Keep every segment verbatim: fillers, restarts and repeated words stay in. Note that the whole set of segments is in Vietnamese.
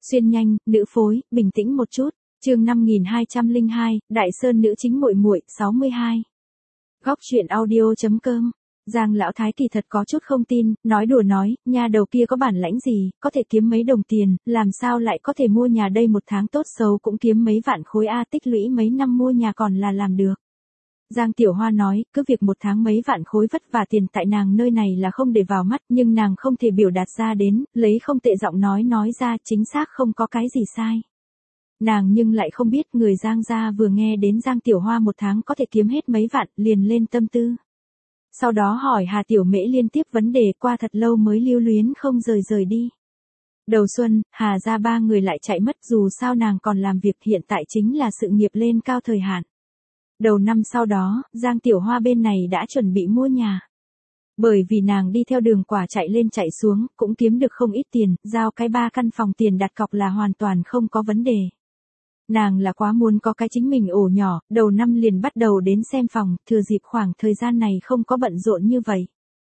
Xuyên nhanh, nữ phối, bình tĩnh một chút. Chương năm nghìn hai trăm lẻ hai, Đại Sơn nữ chính muội muội, sáu mươi hai. Góc truyện audio chấm com. Giang lão thái kỳ thật có chút không tin, nói đùa nói, nhà đầu kia có bản lãnh gì, có thể kiếm mấy đồng tiền, làm sao lại có thể mua nhà đây một tháng tốt xấu cũng kiếm mấy vạn khối A, tích lũy mấy năm mua nhà còn là làm được. Giang Tiểu Hoa nói, cứ việc một tháng mấy vạn khối vất vả tiền tại nàng nơi này là không để vào mắt, nhưng nàng không thể biểu đạt ra đến, lấy không tệ giọng nói nói ra, chính xác không có cái gì sai. Nàng nhưng lại không biết người Giang gia vừa nghe đến Giang Tiểu Hoa một tháng có thể kiếm hết mấy vạn, liền lên tâm tư. Sau đó hỏi Hà Tiểu Mễ liên tiếp vấn đề, qua thật lâu mới lưu luyến không rời rời đi. Đầu xuân, Hà gia ba người lại chạy mất, dù sao nàng còn làm việc, hiện tại chính là sự nghiệp lên cao thời hạn. Đầu năm sau đó, Giang Tiểu Hoa bên này đã chuẩn bị mua nhà. Bởi vì nàng đi theo đường quả chạy lên chạy xuống, cũng kiếm được không ít tiền, giao cái ba căn phòng tiền đặt cọc là hoàn toàn không có vấn đề. Nàng là quá muốn có cái chính mình ổ nhỏ, đầu năm liền bắt đầu đến xem phòng, thừa dịp khoảng thời gian này không có bận rộn như vậy.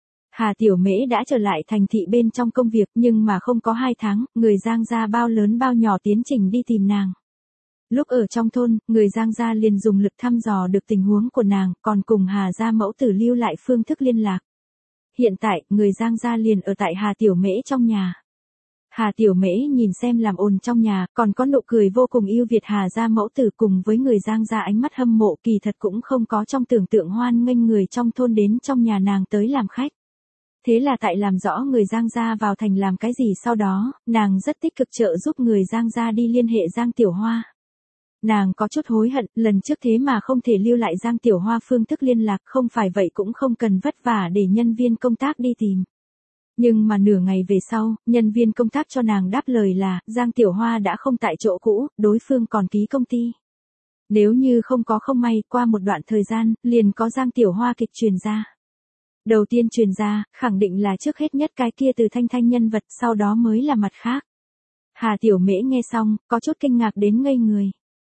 Hà Tiểu Mễ đã trở lại thành thị bên trong công việc, nhưng mà không có hai tháng, người Giang gia bao lớn bao nhỏ tiến trình đi tìm nàng. Lúc ở trong thôn, người Giang gia liền dùng lực thăm dò được tình huống của nàng, còn cùng Hà gia mẫu tử lưu lại phương thức liên lạc. Hiện tại, người Giang gia liền ở tại Hà Tiểu Mễ trong nhà. Hà Tiểu Mễ nhìn xem làm ồn trong nhà, còn có nụ cười vô cùng yêu Việt Hà gia mẫu tử cùng với người Giang gia ánh mắt hâm mộ, kỳ thật cũng không có trong tưởng tượng hoan nghênh người trong thôn đến trong nhà nàng tới làm khách. Thế là tại làm rõ người Giang gia vào thành làm cái gì sau đó, nàng rất tích cực trợ giúp người Giang gia đi liên hệ Giang Tiểu Hoa. Nàng có chút hối hận, lần trước thế mà không thể lưu lại Giang Tiểu Hoa phương thức liên lạc, không phải vậy cũng không cần vất vả để nhân viên công tác đi tìm. Nhưng mà nửa ngày về sau, nhân viên công tác cho nàng đáp lời là, Giang Tiểu Hoa đã không tại chỗ cũ, đối phương còn ký công ty. Nếu như không có không may, qua một đoạn thời gian, liền có Giang Tiểu Hoa kịch truyền ra. Đầu tiên truyền ra, khẳng định là trước hết nhất cái kia từ Thanh Thanh nhân vật, sau đó mới là mặt khác. Hà Tiểu Mễ nghe xong, có chút kinh ngạc đến ngây người.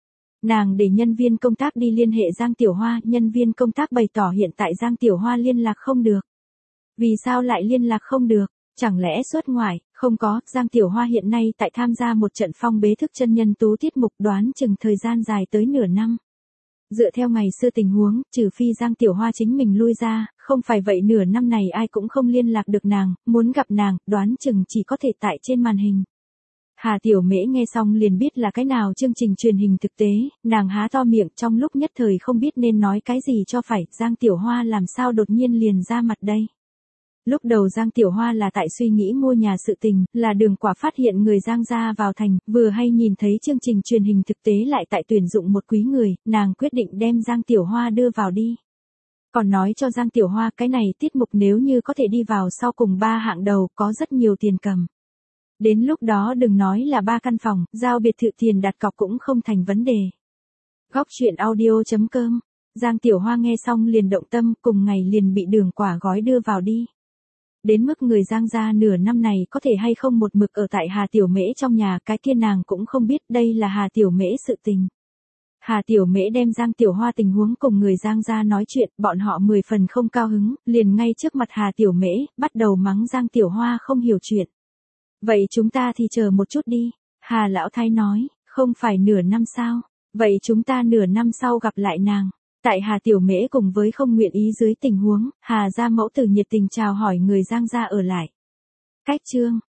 Nàng để nhân viên công tác đi liên hệ Giang Tiểu Hoa, nhân viên công tác bày tỏ hiện tại Giang Tiểu Hoa liên lạc không được. Vì sao lại liên lạc không được? Chẳng lẽ xuất ngoại? Không có, Giang Tiểu Hoa hiện nay tại tham gia một trận phong bế thức chân nhân tú tiết mục, đoán chừng thời gian dài tới nửa năm. Dựa theo ngày xưa tình huống, trừ phi Giang Tiểu Hoa chính mình lui ra, không phải vậy nửa năm này ai cũng không liên lạc được nàng, muốn gặp nàng, đoán chừng chỉ có thể tại trên màn hình. Hà Tiểu Mễ nghe xong liền biết là cái nào chương trình truyền hình thực tế, nàng há to miệng trong lúc nhất thời không biết nên nói cái gì cho phải, Giang Tiểu Hoa làm sao đột nhiên liền ra mặt đây. Lúc đầu Giang Tiểu Hoa là tại suy nghĩ mua nhà sự tình, là đường quả phát hiện người Giang gia vào thành, vừa hay nhìn thấy chương trình truyền hình thực tế lại tại tuyển dụng một quý người, nàng quyết định đem Giang Tiểu Hoa đưa vào đi. Còn nói cho Giang Tiểu Hoa cái này tiết mục nếu như có thể đi vào sau cùng ba hạng đầu, có rất nhiều tiền cầm. Đến lúc đó đừng nói là ba căn phòng, giao biệt thự tiền đặt cọc cũng không thành vấn đề. Góc truyện audio chấm com. Giang Tiểu Hoa nghe xong liền động tâm, cùng ngày liền bị đường quả gói đưa vào đi. Đến mức người Giang gia nửa năm này có thể hay không một mực ở tại Hà Tiểu Mễ trong nhà, cái kia nàng cũng không biết, đây là Hà Tiểu Mễ sự tình. Hà Tiểu Mễ đem Giang Tiểu Hoa tình huống cùng người Giang gia nói chuyện, bọn họ mười phần không cao hứng, liền ngay trước mặt Hà Tiểu Mễ, bắt đầu mắng Giang Tiểu Hoa không hiểu chuyện. Vậy chúng ta thì chờ một chút đi, Hà Lão Thái nói, không phải nửa năm sao, vậy chúng ta nửa năm sau gặp lại nàng. Tại Hà Tiểu Mễ cùng với không nguyện ý dưới tình huống, Hà gia mẫu tử nhiệt tình chào hỏi người Giang gia ở lại. Cách chương